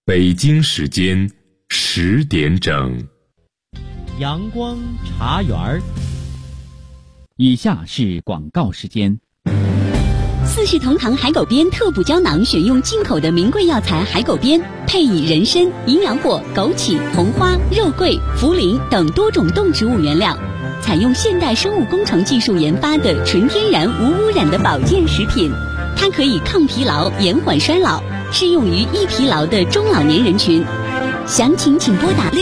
北京时间10点整。 阳光茶园儿。 以下是广告时间。 四世同堂海狗鞭特补胶囊选用进口的名贵药材海狗鞭，配以人参、营养果、枸杞、红花、肉桂、茯苓等多种动植物原料，采用现代生物工程技术研发的纯天然无污染的保健食品。它可以抗疲劳、延缓衰老，适用于易疲劳的中老年人群。详情请拨打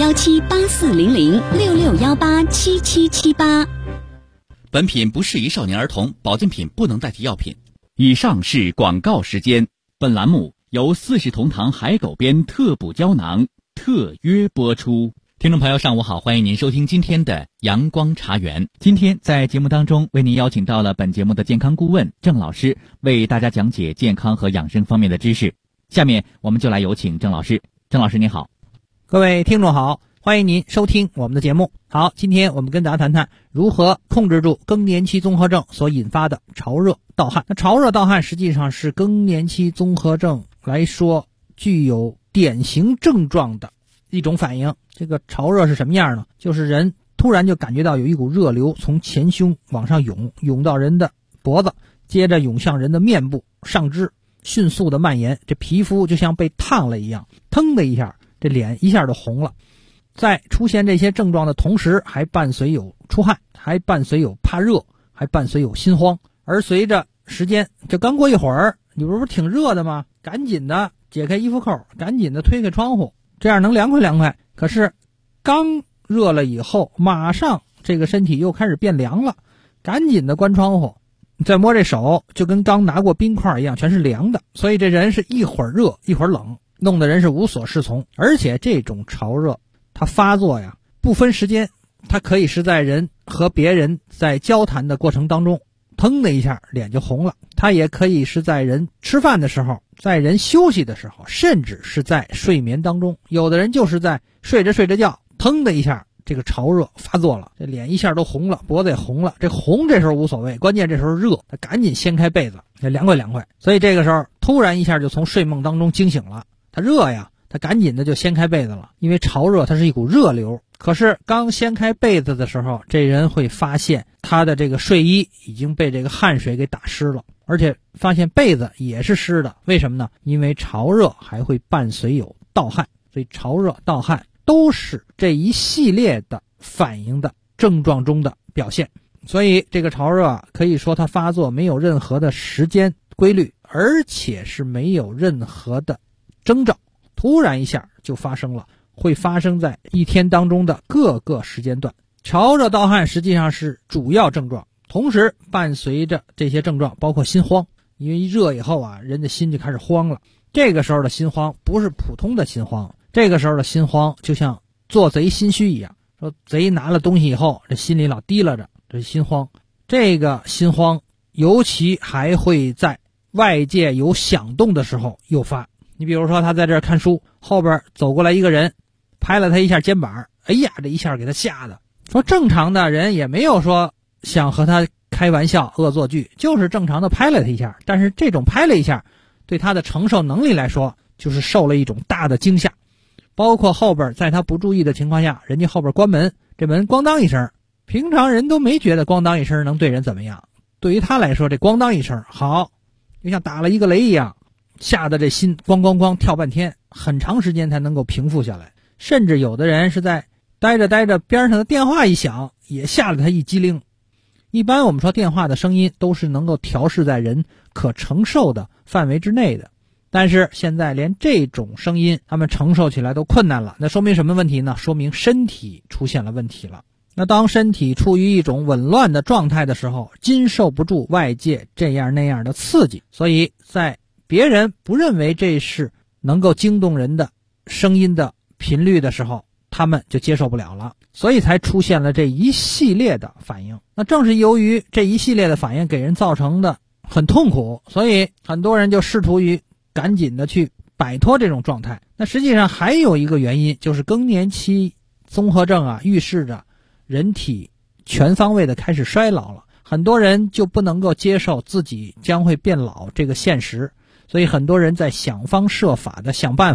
6617840066187778。 本品不适宜少年儿童，保健品不能代替药品。 以上是广告时间。本栏目由四世同堂海狗鞭特补胶囊特约播出。 听众朋友上午好，欢迎您收听今天的阳光茶园。 今天在节目当中为您邀请到了本节目的健康顾问郑老师，为大家讲解健康和养生方面的知识。下面我们就来有请郑老师。郑老师您好。 各位听众好，欢迎您收听我们的节目。好，今天我们跟大家谈谈如何控制住更年期综合症所引发的潮热盗汗。那潮热盗汗实际上是更年期综合症来说具有典型症状的一种反应。这个潮热是什么样呢？就是人突然就感觉到有一股热流从前胸往上涌到人的脖子，接着涌向人的面部上肢，迅速的蔓延，这皮肤就像被烫了一样，腾的一下，这脸一下就红了。在出现这些症状的同时，还伴随有出汗，还伴随有怕热，还伴随有心慌。而随着时间，这刚过一会儿，你不是挺热的吗？赶紧的解开衣服扣，赶紧的推开窗户，这样能凉快凉快。可是刚热了以后，马上这个身体又开始变凉了，赶紧的关窗户，再摸这手，就跟刚拿过冰块一样，全是凉的。所以这人是一会儿热一会儿冷，弄得人是无所适从。而且这种潮热它发作呀不分时间，它可以是在人和别人在交谈的过程当中，腾的一下脸就红了，它也可以是在人吃饭的时候，在人休息的时候，甚至是在睡眠当中。有的人就是在睡着觉，腾的一下这个潮热发作了，这脸一下都红了，脖子也红了。这红这时候无所谓，关键这时候热，他赶紧掀开被子，凉快。所以这个时候突然一下就从睡梦当中惊醒了，他热呀，他赶紧的就掀开被子了，因为潮热它是一股热流。可是刚掀开被子的时候，这人会发现他的这个睡衣已经被这个汗水给打湿了，而且发现被子也是湿的。为什么呢？因为潮热还会伴随有盗汗，所以潮热盗汗都是这一系列的反应的症状中的表现。所以这个潮热可以说它发作没有任何的时间规律，而且是没有任何的征兆，突然一下就发生了，会发生在一天当中的各个时间段。潮热盗汗实际上是主要症状，同时伴随着这些症状包括心慌，因为一热以后人的心就开始慌了。这个时候的心慌不是普通的心慌，这个时候的心慌就像做贼心虚一样，说贼拿了东西以后，这心里老提拉着，这心慌。这个心慌尤其还会在外界有响动的时候诱发。你比如说他在这儿看书，后边走过来一个人拍了他一下肩膀，哎呀，这一下给他吓的。说正常的人也没有说想和他开玩笑恶作剧，就是正常的拍了他一下，但是这种拍了一下对他的承受能力来说就是受了一种大的惊吓。包括后边在他不注意的情况下，人家后边关门，这门咣当一声，平常人都没觉得咣当一声能对人怎么样，对于他来说这咣当一声好，就像打了一个雷一样，吓得这心咣咣咣跳半天，很长时间才能够平复下来。甚至有的人是在待着边上的电话一响，也吓了他一激灵。一般我们说电话的声音都是能够调试在人可承受的范围之内的，但是现在连这种声音他们承受起来都困难了。那说明什么问题呢？说明身体出现了问题了。那当身体处于一种紊乱的状态的时候，经受不住外界这样那样的刺激，所以在别人不认为这是能够惊动人的声音的频率的时候，他们就接受不了了，所以才出现了这一系列的反应。那正是由于这一系列的反应给人造成的很痛苦，所以很多人就试图于赶紧的去摆脱这种状态。那实际上还有一个原因，就是更年期综合症预示着人体全方位的开始衰老了。很多人就不能够接受自己将会变老这个现实，所以很多人在想方设法的想办法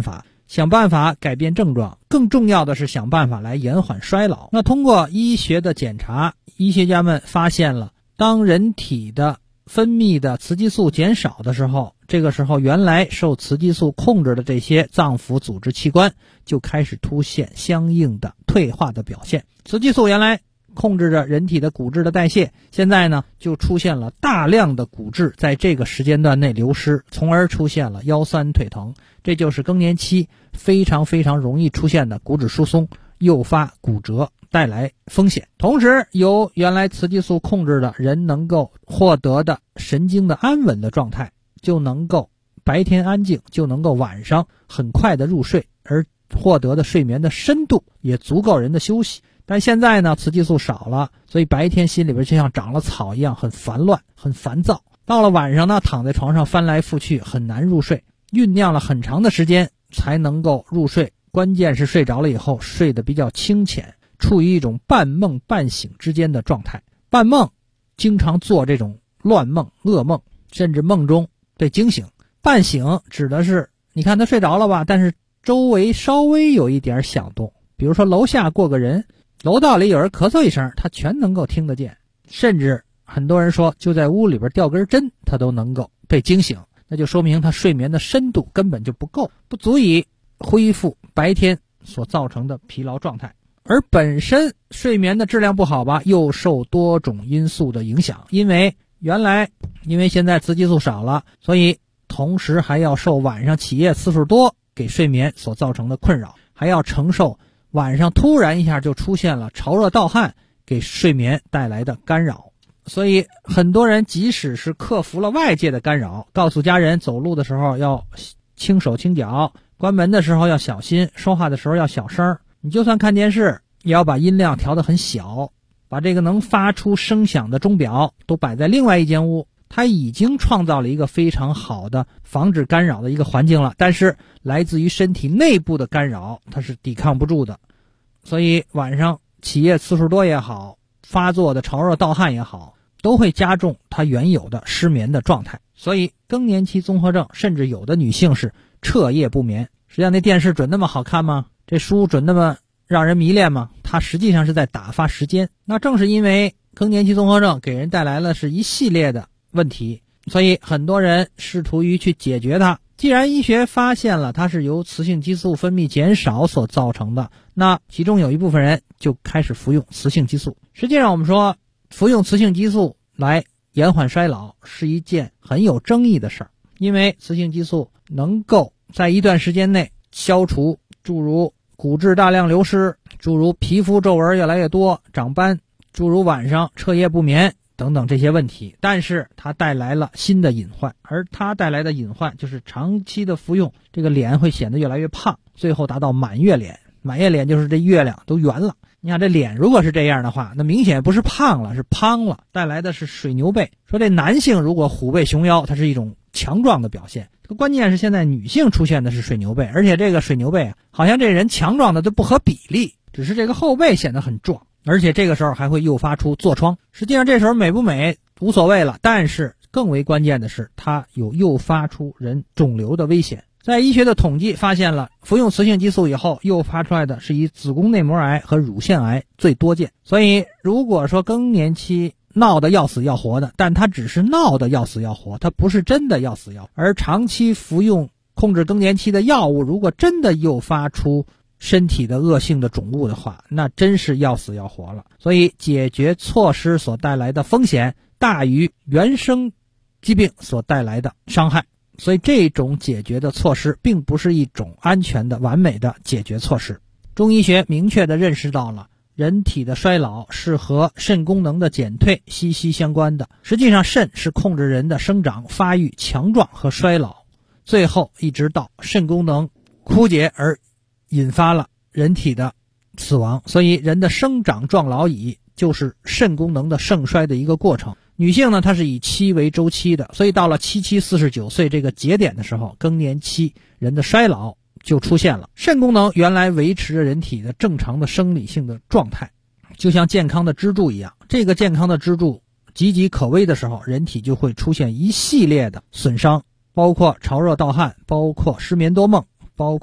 想办法改变症状，更重要的是想办法来延缓衰老。那通过医学的检查，医学家们发现了，当人体的分泌的雌激素减少的时候，这个时候原来受雌激素控制的这些脏腑组织器官就开始出现相应的退化的表现。雌激素原来控制着人体的骨质的代谢，现在呢就出现了大量的骨质在这个时间段内流失，从而出现了腰酸腿疼。这就是更年期非常容易出现的骨质疏松，诱发骨折，带来风险。同时由原来雌激素控制的人能够获得的神经的安稳的状态，就能够白天安静，就能够晚上很快的入睡，而获得的睡眠的深度也足够人的休息。但现在呢，雌激素少了，所以白天心里边就像长了草一样，很烦乱，很烦躁。到了晚上呢，躺在床上翻来覆去，很难入睡，酝酿了很长的时间才能够入睡。关键是睡着了以后，睡得比较清浅，处于一种半梦半醒之间的状态。半梦经常做这种乱梦、噩梦，甚至梦中被惊醒。半醒指的是，你看他睡着了吧，但是周围稍微有一点响动，比如说楼下过个人，楼道里有人咳嗽一声，他全能够听得见，甚至很多人说就在屋里边掉根针，他都能够被惊醒。那就说明他睡眠的深度根本就不够，不足以恢复白天所造成的疲劳状态。而本身睡眠的质量不好吧，又受多种因素的影响，因为现在雌激素少了，所以同时还要受晚上起夜次数多给睡眠所造成的困扰，还要承受晚上突然一下就出现了潮热盗汗给睡眠带来的干扰。所以很多人即使是克服了外界的干扰，告诉家人走路的时候要轻手轻脚，关门的时候要小心，说话的时候要小声，你就算看电视也要把音量调得很小，把这个能发出声响的钟表都摆在另外一间屋。它已经创造了一个非常好的防止干扰的一个环境了，但是来自于身体内部的干扰它是抵抗不住的。所以晚上起夜次数多也好，发作的潮热盗汗也好，都会加重它原有的失眠的状态。所以更年期综合症甚至有的女性是彻夜不眠。实际上那电视准那么好看吗？这书准那么让人迷恋吗？它实际上是在打发时间。那正是因为更年期综合症给人带来了是一系列的问题，所以很多人试图于去解决它。既然医学发现了它是由雌性激素分泌减少所造成的，那其中有一部分人就开始服用雌性激素。实际上我们说服用雌性激素来延缓衰老是一件很有争议的事儿，因为雌性激素能够在一段时间内消除诸如骨质大量流失，诸如皮肤皱纹越来越多、长斑，诸如晚上彻夜不眠等等这些问题，但是它带来了新的隐患，而它带来的隐患就是长期的服用，这个脸会显得越来越胖，最后达到满月脸。满月脸就是这月亮都圆了。你看这脸如果是这样的话，那明显不是胖了，是胖了，带来的是水牛背。说这男性如果虎背熊腰，它是一种强壮的表现，关键是现在女性出现的是水牛背，而且这个水牛背好像这人强壮的都不合比例，只是这个后背显得很壮，而且这个时候还会诱发出痤疮。实际上这时候美不美无所谓了，但是更为关键的是它有诱发出人肿瘤的危险。在医学的统计发现了，服用雌性激素以后诱发出来的是以子宫内膜癌和乳腺癌最多见。所以如果说更年期闹得要死要活的，但它只是闹得要死要活，它不是真的要死要活。而长期服用控制更年期的药物，如果真的诱发出身体的恶性的肿物的话，那真是要死要活了。所以解决措施所带来的风险大于原生疾病所带来的伤害，所以这种解决的措施并不是一种安全的完美的解决措施。中医学明确地认识到了人体的衰老是和肾功能的减退息息相关的。实际上肾是控制人的生长、发育、强壮和衰老，最后一直到肾功能枯竭而引发了人体的死亡。所以人的生长壮老已就是肾功能的盛衰的一个过程。女性呢，它是以期为周期的，所以到了49岁这个节点的时候，更年期人的衰老就出现了。肾功能原来维持着人体的正常的生理性的状态，就像健康的支柱一样，这个健康的支柱岌岌可危的时候，人体就会出现一系列的损伤，包括潮热盗汗，包括失眠多梦，包括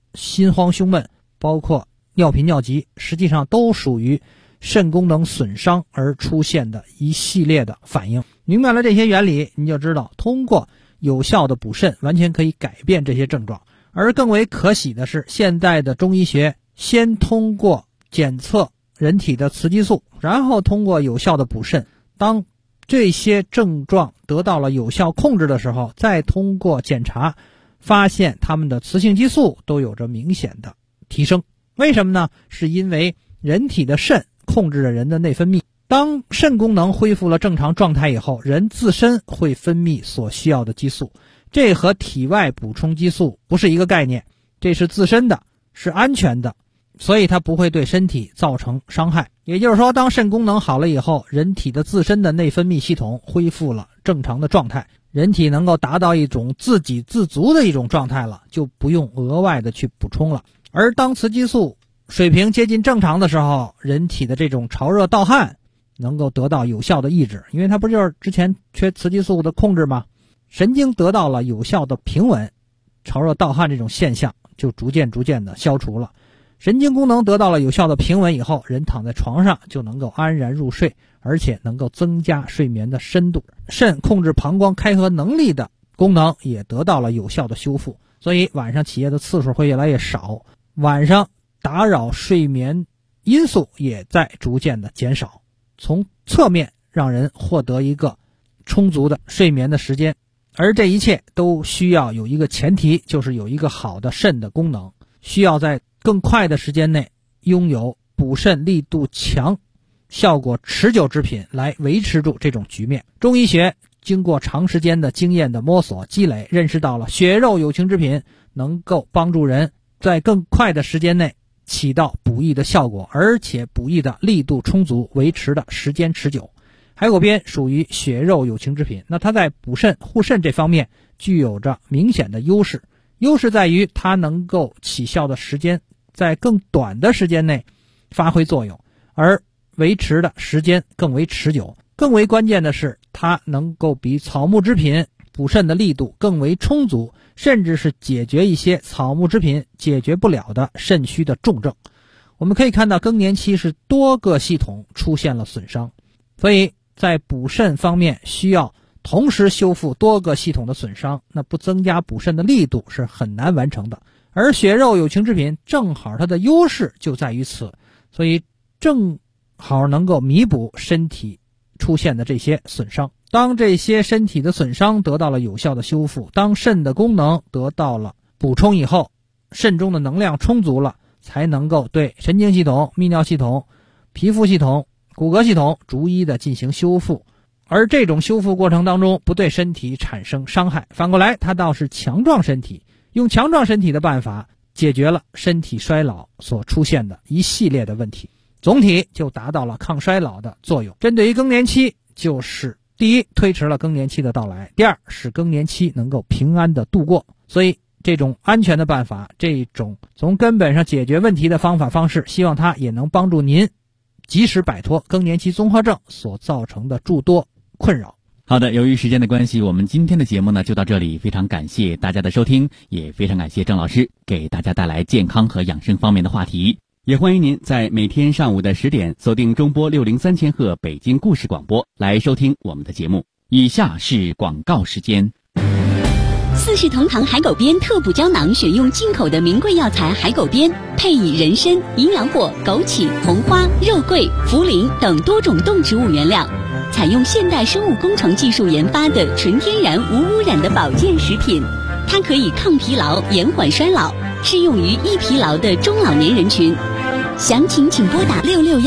心慌胸闷，包括尿频尿急，实际上都属于肾功能损伤而出现的一系列的反应。明白了这些原理，你就知道通过有效的补肾完全可以改变这些症状。而更为可喜的是，现代的中医学先通过检测人体的雌激素，然后通过有效的补肾，当这些症状得到了有效控制的时候，再通过检查发现他们的雌性激素都有着明显的提升。为什么呢？是因为人体的肾控制着人的内分泌，当肾功能恢复了正常状态以后，人自身会分泌所需要的激素，这和体外补充激素不是一个概念，这是自身的，是安全的，所以它不会对身体造成伤害。也就是说，当肾功能好了以后，人体的自身的内分泌系统恢复了正常的状态，人体能够达到一种自给自足的一种状态了，就不用额外的去补充了。而当雌激素水平接近正常的时候，人体的这种潮热盗汗能够得到有效的抑制，因为它不就是之前缺雌激素的控制吗？神经得到了有效的平稳，潮热盗汗这种现象就逐渐的消除了。神经功能得到了有效的平稳以后，人躺在床上就能够安然入睡，而且能够增加睡眠的深度。肾控制膀胱开合能力的功能也得到了有效的修复，所以晚上起夜的次数会越来越少，晚上打扰睡眠因素也在逐渐的减少，从侧面让人获得一个充足的睡眠的时间。而这一切都需要有一个前提，就是有一个好的肾的功能，需要在更快的时间内拥有补肾力度强、效果持久之品来维持住这种局面。中医学经过长时间的经验的摸索积累，认识到了血肉有情之品能够帮助人在更快的时间内起到补益的效果，而且补益的力度充足，维持的时间持久。海狗鞭属于血肉有情之品，那它在补肾护肾这方面具有着明显的优势，优势在于它能够起效的时间在更短的时间内发挥作用，而维持的时间更为持久。更为关键的是，它能够比草木之品补肾的力度更为充足，甚至是解决一些草木之品解决不了的肾虚的重症。我们可以看到更年期是多个系统出现了损伤，所以在补肾方面需要同时修复多个系统的损伤，那不增加补肾的力度是很难完成的。而血肉有情之品正好它的优势就在于此，所以正好能够弥补身体出现的这些损伤。当这些身体的损伤得到了有效的修复，当肾的功能得到了补充以后，肾中的能量充足了，才能够对神经系统、泌尿系统、皮肤系统、骨骼系统逐一的进行修复。而这种修复过程当中不对身体产生伤害，反过来它倒是强壮身体，用强壮身体的办法解决了身体衰老所出现的一系列的问题，总体就达到了抗衰老的作用。针对于更年期，就是第一，推迟了更年期的到来；第二，使更年期能够平安的度过。所以这种安全的办法，这种从根本上解决问题的方式，希望它也能帮助您及时摆脱更年期综合症所造成的诸多困扰。 好的，由于时间的关系，我们今天的节目呢就到这里，非常感谢大家的收听，也非常感谢郑老师给大家带来健康和养生方面的话题。也欢迎您在每天上午的10点锁定中波603千赫北京故事广播来收听我们的节目。以下是广告时间。 四世同堂海狗鞭特补胶囊选用进口的名贵药材海狗鞭，配以人参、营养果、枸杞、红花、肉桂、茯苓等多种动植物原料，采用现代生物工程技术研发的纯天然无污染的保健食品。它可以抗疲劳、延缓衰老，适用于易疲劳的中老年人群。详情请拨打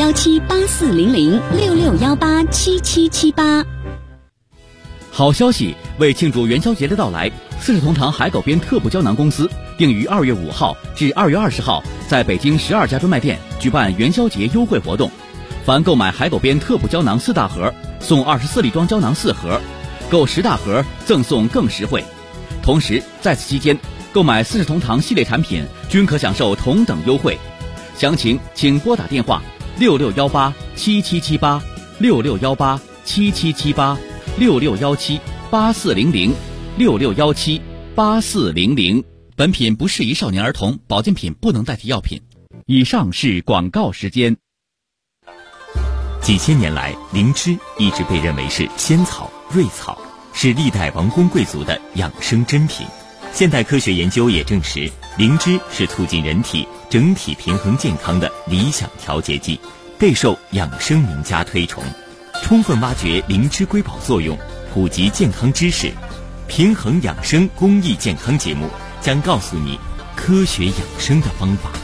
6617840066187778。 好消息！为庆祝元宵节的到来，四世同堂海狗鞭特补胶囊公司定于2月5号至2月20号在北京12家专卖店举办元宵节优惠活动。凡购买海狗鞭特补胶囊4大盒，送24粒装胶囊4盒，购10大盒赠送更实惠。同时，在此期间，购买四世同堂系列产品均可享受同等优惠。详情请拨打电话66187778 66187778 66178400 66178400。 本品不适宜少年儿童，保健品不能代替药品。 以上是广告时间。 几千年来，灵芝一直被认为是仙草、瑞草，是历代王公贵族的养生珍品。现代科学研究也证实，灵芝是促进人体整体平衡健康的理想调节剂，备受养生名家推崇。充分挖掘灵芝瑰宝作用，普及健康知识，平衡养生公益健康节目将告诉你科学养生的方法。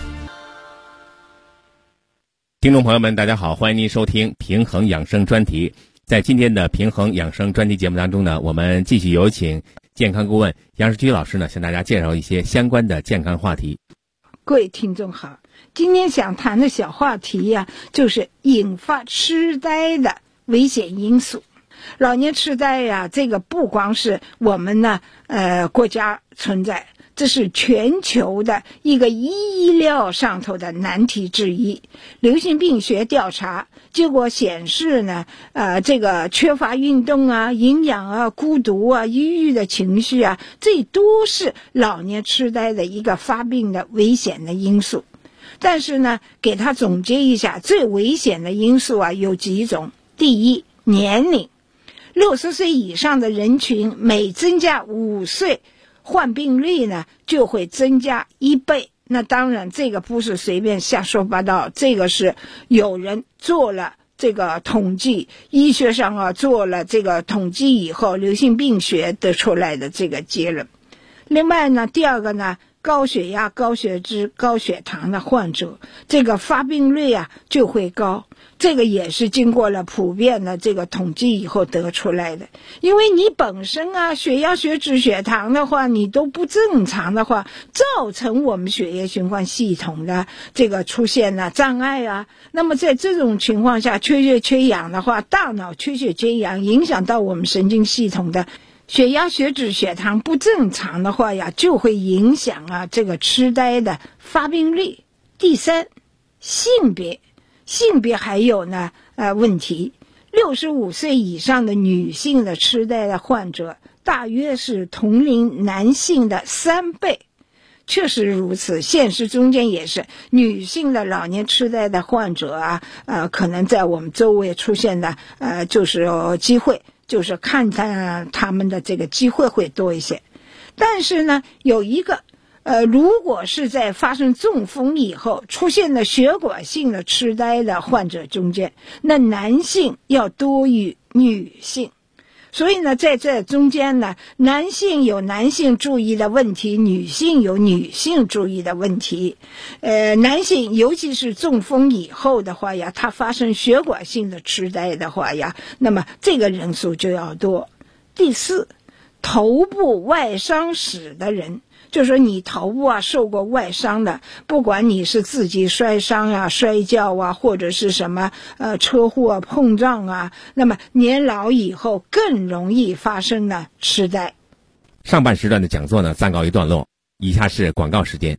听众朋友们，大家好，欢迎您收听平衡养生专题。在今天的平衡养生专题节目当中呢，我们继续有请健康顾问杨世居老师呢，向大家介绍一些相关的健康话题。 各位听众好，今天想谈的小话题呀，就是引发痴呆的危险因素。老年痴呆呀，这个不光是我们呢国家存在，这是全球的一个医疗上头的难题之一。流行病学调查结果显示呢，这个缺乏运动啊、营养啊、孤独啊、抑郁的情绪啊，这都是老年痴呆的一个发病的危险的因素。但是呢，给他总结一下，最危险的因素啊有几种。第一，年龄，60岁以上的人群每增加5岁，患病率呢就会增加1倍。那当然这个不是随便瞎说八道，这个是有人做了这个统计，医学上啊做了这个统计以后，流行病学得出来的这个结论。另外呢，第二个呢，高血压、高血脂、高血糖的患者，这个发病率啊就会高。这个也是经过了普遍的这个统计以后得出来的。因为你本身啊血压、血脂、血糖的话你都不正常的话，造成我们血液循环系统的这个出现了障碍啊。那么在这种情况下，缺血缺氧的话，大脑缺血缺氧影响到我们神经系统的血压、血脂、血糖不正常的话呀，就会影响啊这个痴呆的发病率。第三，性别还有呢问题。65岁以上的女性的痴呆的患者大约是同龄男性的3倍。确实如此，现实中间也是女性的老年痴呆的患者啊可能在我们周围出现的就是机会，就是看他们的这个机会会多一些。但是呢，有一个如果是在发生中风以后出现的血管性的痴呆的患者中间，那男性要多于女性。所以呢，在这中间呢，男性有男性注意的问题，女性有女性注意的问题。男性尤其是中风以后的话呀，他发生血管性的痴呆的话呀，那么这个人数就要多。第四，头部外伤史的人，就说你头部啊受过外伤的，不管你是自己摔伤啊、摔跤啊，或者是什么车祸啊、碰撞啊，那么年老以后更容易发生呢痴呆。 上半时段的讲座呢暂告一段落，以下是广告时间。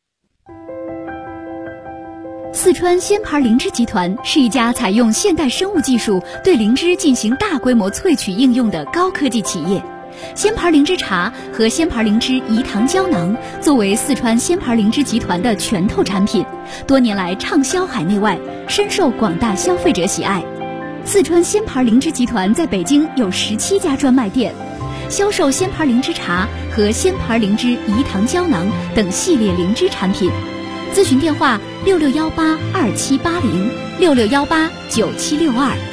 四川仙牌灵芝集团是一家采用现代生物技术对灵芝进行大规模萃取应用的高科技企业。仙牌灵芝茶和仙牌灵芝饴糖胶囊作为四川仙牌灵芝集团的拳头产品，多年来畅销海内外，深受广大消费者喜爱。四川仙牌灵芝集团在北京有17家专卖店，销售仙牌灵芝茶和仙牌灵芝饴糖胶囊等系列灵芝产品。咨询电话66182780，66189762。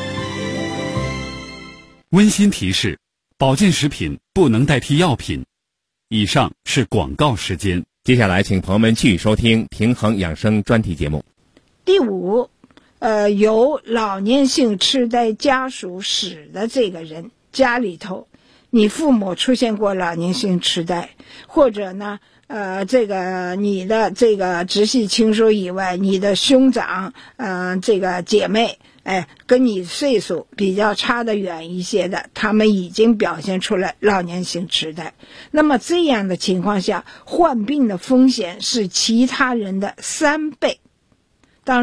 温馨提示：保健食品不能代替药品。以上是广告时间。 接下来请朋友们继续收听平衡养生专题节目。 第五，有老年性痴呆家属史的这个人，家里头你父母出现过老年性痴呆，或者呢这个你的这个直系亲属以外，你的兄长这个姐妹跟你岁数比较差得远一些的，他们已经表现出来老年性痴呆。那么这样的情况下，患病的风险是其他人的3倍。当然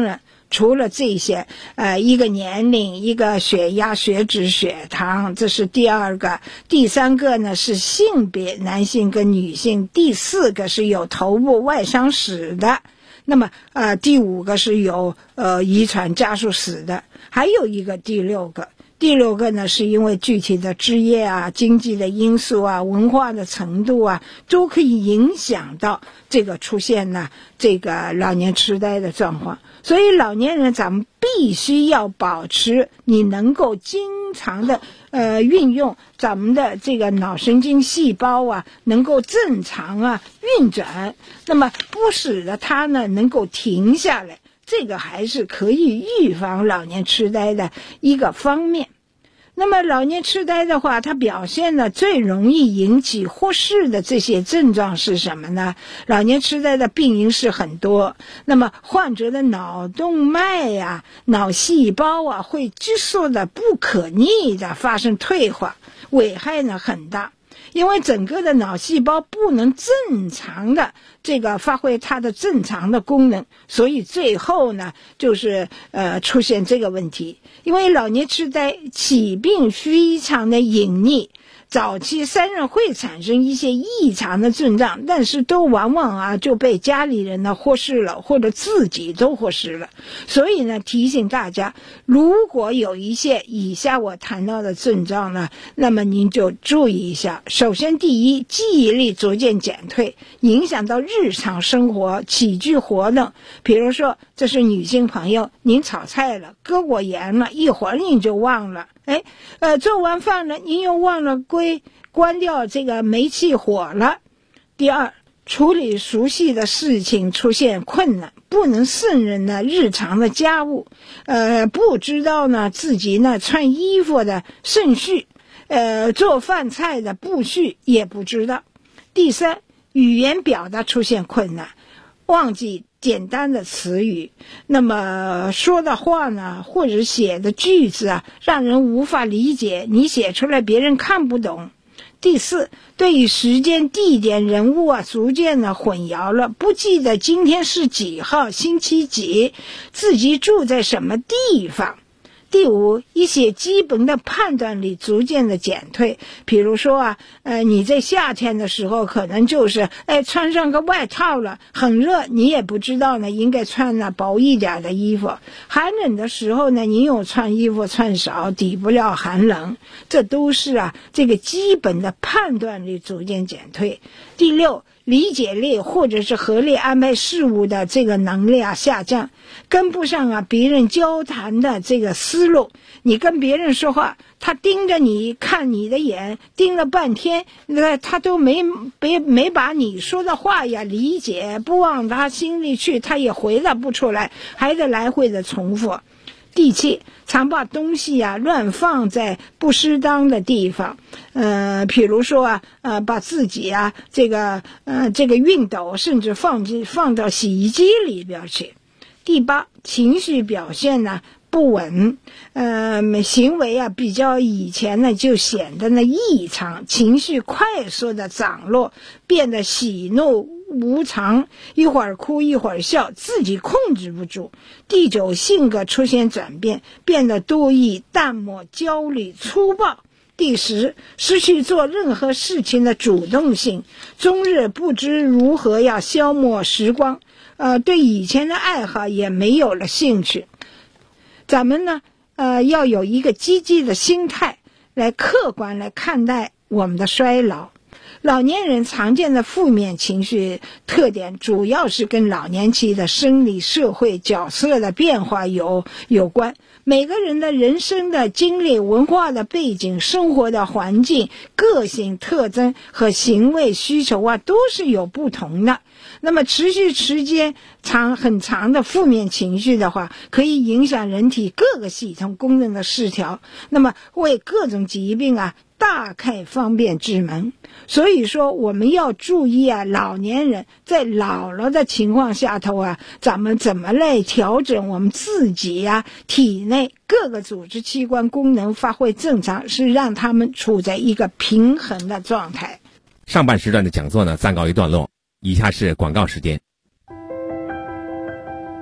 除了这些，一个年龄，一个血压、血脂、血糖，这是第二个。第三个呢是性别，男性跟女性。第四个是有头部外伤史的。那么第五个是有遗传家属史的。还有一个第六个。第六个呢，是因为具体的职业啊、经济的因素啊、文化的程度啊，都可以影响到这个出现呢这个老年痴呆的状况。所以老年人咱们必须要保持你能够经常的运用咱们的这个脑神经细胞啊，能够正常啊运转，那么不使得它呢能够停下来。这个还是可以预防老年痴呆的一个方面。那么老年痴呆的话，它表现呢最容易引起忽视的这些症状是什么呢？老年痴呆的病因是很多，那么患者的脑动脉呀、脑细胞啊会急速的不可逆的发生退化，危害呢很大。因为整个的脑细胞不能正常的这个发挥它的正常的功能，所以最后呢就是出现这个问题。因为老年痴呆起病非常的隐匿，早期虽然会产生一些异常的症状，但是都往往就被家里人呢忽视了，或者自己都忽视了。所以呢提醒大家，如果有一些以下我谈到的症状呢，那么您就注意一下。首先第一，记忆力逐渐减退，影响到日常生活起居活动。比如说这是女性朋友，您炒菜了，搁过盐了，一会儿您就忘了，做完饭了，您又忘了关掉这个煤气火了。第二，处理熟悉的事情出现困难，不能胜任呢日常的家务，不知道呢自己呢穿衣服的顺序，做饭菜的步序也不知道。第三，语言表达出现困难，忘记简单的词语，那么说的话呢，或者写的句子啊，让人无法理解，你写出来别人看不懂。第四，对于时间、地点、人物啊，逐渐的混淆了，不记得今天是几号、星期几，自己住在什么地方。第五，一些基本的判断力逐渐的减退，比如说你在夏天的时候可能就是穿上个外套了，很热，你也不知道呢应该穿薄一点的衣服。寒冷的时候呢，你又穿衣服穿少，抵不了寒冷，这都是这个基本的判断力逐渐减退。第六，理解力或者是合理安排事物的这个能力下降，跟不上别人交谈的这个思路。你跟别人说话，他盯着你看你的眼，盯了半天，他都没把你说的话理解，不往他心里去，他也回答不出来，还得来回的重复。第七，常把东西乱放在不适当的地方，比如说把自己这个熨斗甚至放到洗衣机里边去。第八，情绪表现不稳，行为比较以前呢就显得异常，情绪快速的涨落，变得喜怒无常，一会儿哭一会儿笑，自己控制不住。第九，性格出现转变，变得多疑、淡漠、焦虑、粗暴。第十，失去做任何事情的主动性，终日不知如何消磨时光，对以前的爱好也没有了兴趣。咱们呢要有一个积极的心态来客观来看待我们的衰老。老年人常见的负面情绪特点主要是跟老年期的生理社会角色的变化有关。每个人的人生的经历、文化的背景、生活的环境、个性特征和行为需求都是有不同的。那么持续时间很长的负面情绪的话，可以影响人体各个系统功能的失调，那么为各种疾病大开方便之门。所以说我们要注意老年人在老了的情况下头咱们怎么来调整我们自己体内各个组织器官功能发挥正常，是让他们处在一个平衡的状态。 上半时段的讲座呢暂告一段落，以下是广告时间。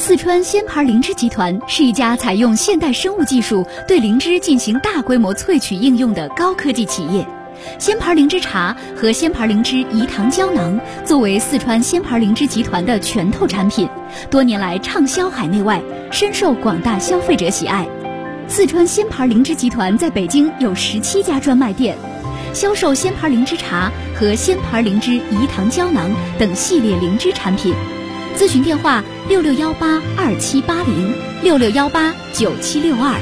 四川鲜牌灵芝集团是一家采用现代生物技术对灵芝进行大规模萃取应用的高科技企业。鲜牌灵芝茶和鲜牌灵芝饴糖胶囊作为四川鲜牌灵芝集团的拳头产品，多年来畅销海内外，深受广大消费者喜爱。四川鲜牌灵芝集团在北京有17家专卖店，销售鲜牌灵芝茶和鲜牌灵芝饴糖胶囊等系列灵芝产品。咨询电话6618278066189762。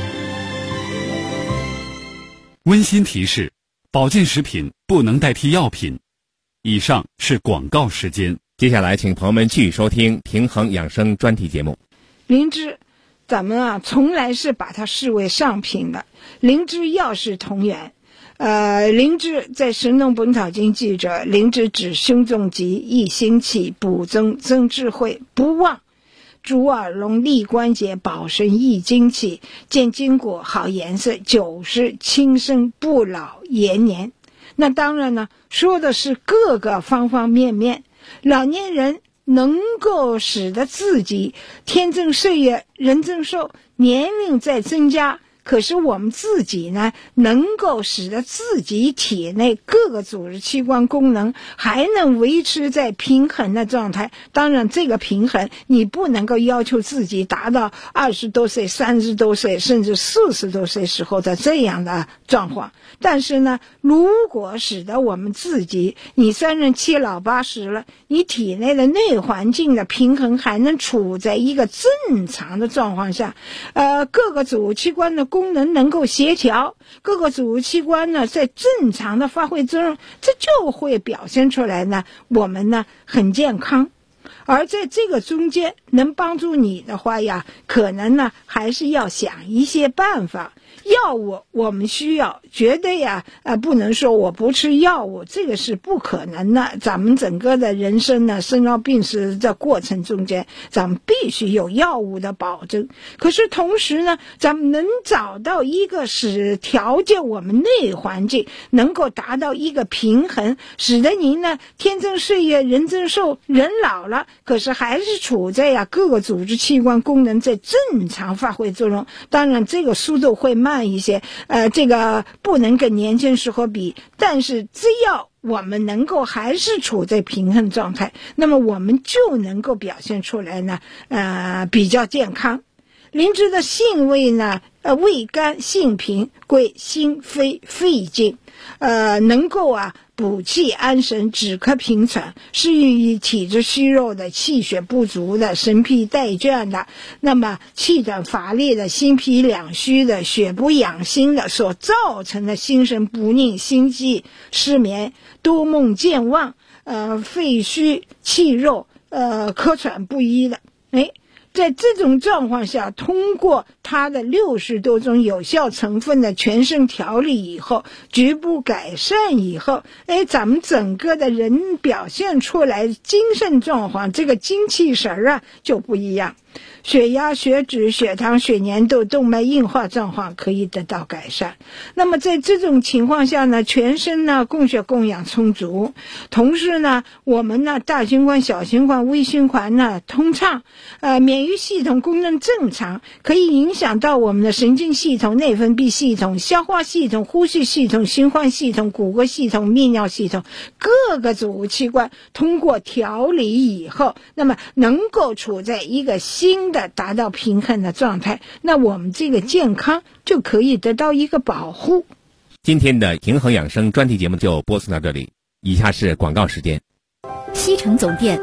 温馨提示：保健食品不能代替药品。以上是广告时间。 接下来，请朋友们继续收听平衡养生专题节目。 灵芝，咱们从来是把它视为上品的。灵芝药食同源。灵芝在《神农本草经》记着，灵芝治胸纵疾，益心气，补增智慧，不忘主耳聋，利关节，保神益精气，见筋骨，好颜色，久视轻身，不老延年。那当然呢，说的是各个方方面面。老年人能够使得自己天增岁月人增寿，年龄在增加，可是我们自己呢，能够使得自己体内各个组织器官功能还能维持在平衡的状态。当然这个平衡你不能够要求自己达到20多岁30多岁甚至40多岁时候的这样的状况，但是呢，如果使得我们自己你虽然7老80了，你体内的内环境的平衡还能处在一个正常的状况下，各个组织器官的功能能够协调，各个组织器官呢在正常的发挥作用，这就会表现出来呢，我们呢很健康。而在这个中间能帮助你的话呀，可能呢还是要想一些办法。药物我们需要，绝对呀，不能说我不吃药物，这个是不可能的。咱们整个的人生呢，生老病死的过程中间，咱们必须有药物的保证。可是同时呢，咱们能找到一个使调节我们内环境能够达到一个平衡，使得您呢天增岁月人增寿，人老了，可是还是处在各个组织器官功能在正常发挥作用。当然这个速度会慢一些，这个不能跟年轻时候比，但是只要我们能够还是处在平衡状态，那么我们就能够表现出来呢，比较健康。灵芝的性味呢，味甘性平，归心肺肺经，能够补气安神，止咳平喘，适用于体质虚弱的、气血不足的、神疲怠倦的，那么气短乏力的、心脾两虚的、血不养心的所造成的心神不宁、心悸、失眠、多梦健忘、肺虚气弱、咳喘不一的，在这种状况下，通过它的60多种有效成分的全身调理以后，局部改善以后，咱们整个的人表现出来精神状况，这个精气神就不一样。血压、血脂、血糖、血粘度、动脉硬化状况可以得到改善。那么在这种情况下呢，全身呢供血供氧充足，同时呢，我们呢大循环、小循环、微循环呢通畅，免疫系统功能正常，可以影响到我们的神经系统、内分泌系统、消化系统、呼吸系统、循环系统、骨骼系统、泌尿系统各个组织器官，通过调理以后，那么能够处在一个新的达到平衡的状态，那我们这个健康就可以得到一个保护。 今天的平衡养生专题节目就播送到这里，以下是广告时间。 西城总店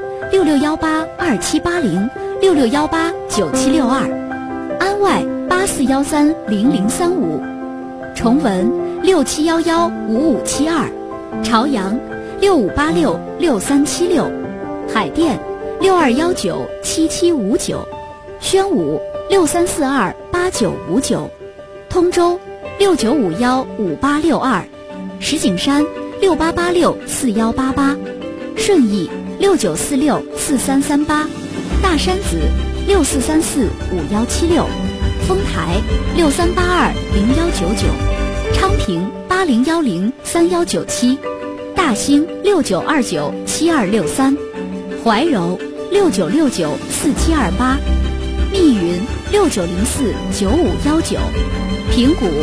6618278066189762，安外84130035，崇文67115572，朝阳65866376，海淀62197759，宣武63428959，通州69515862，石景山68864188，顺义69464338，大山子64345176，丰台63820199，昌平80103197，大兴69297263，怀柔69694728， 密云69049519，平谷